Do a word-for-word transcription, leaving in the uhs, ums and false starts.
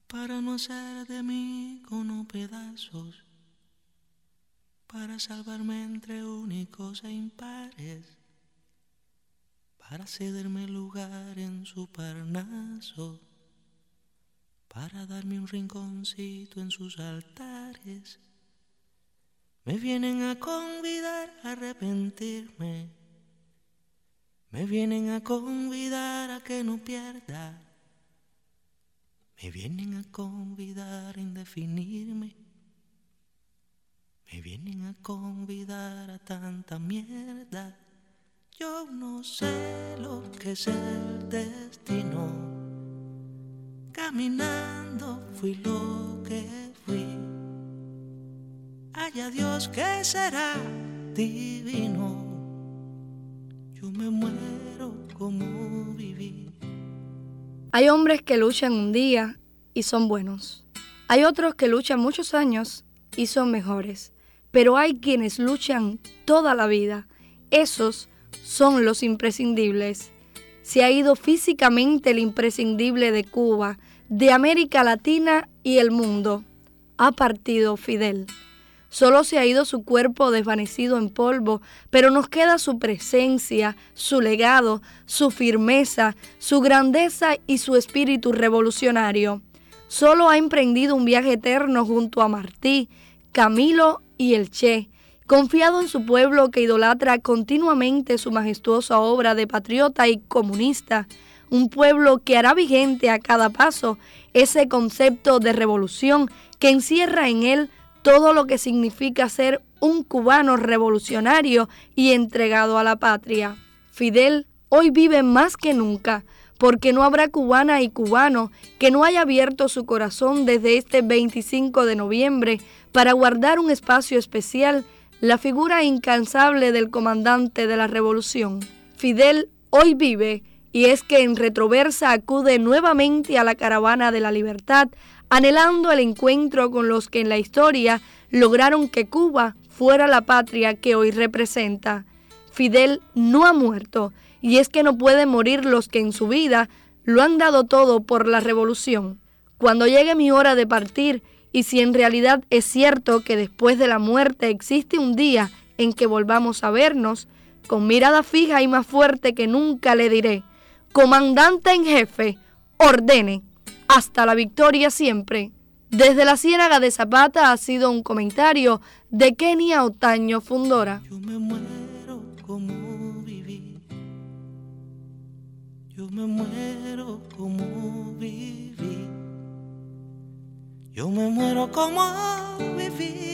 para no hacer de mí cono pedazos, para salvarme entre únicos e impares, para cederme lugar en su Parnaso, para darme un rinconcito en sus altares. Me vienen a convidar a arrepentirme, me vienen a convidar a que no pierda, me vienen a convidar a indefinirme, me vienen a convidar a tanta mierda. Yo no sé lo que es el destino, caminando fui lo que fui. Haya Dios que será divino, yo me muero como viví. Hay hombres que luchan un día y son buenos. Hay otros que luchan muchos años y son mejores. Pero hay quienes luchan toda la vida. Esos son los imprescindibles. Se ha ido físicamente el imprescindible de Cuba, de América Latina y el mundo. Ha partido Fidel. Solo se ha ido su cuerpo desvanecido en polvo, pero nos queda su presencia, su legado, su firmeza, su grandeza y su espíritu revolucionario. Solo ha emprendido un viaje eterno junto a Martí, Camilo y el Che, confiado en su pueblo que idolatra continuamente su majestuosa obra de patriota y comunista, un pueblo que hará vigente a cada paso ese concepto de revolución que encierra en él todo lo que significa ser un cubano revolucionario y entregado a la patria. Fidel hoy vive más que nunca, porque no habrá cubana y cubano que no haya abierto su corazón desde este veinticinco de noviembre para guardar un espacio especial, la figura incansable del comandante de la revolución. Fidel hoy vive, y es que en Retroversa acude nuevamente a la caravana de la libertad, anhelando el encuentro con los que en la historia lograron que Cuba fuera la patria que hoy representa. Fidel no ha muerto, y es que no pueden morir los que en su vida lo han dado todo por la revolución. Cuando llegue mi hora de partir, y si en realidad es cierto que después de la muerte existe un día en que volvamos a vernos, con mirada fija y más fuerte que nunca le diré: comandante en jefe, ordene, hasta la victoria siempre. Desde la Ciénaga de Zapata ha sido un comentario de Kenia Otaño Fundora. Yo me muero como viví, yo me muero como viví, yo me muero como viví.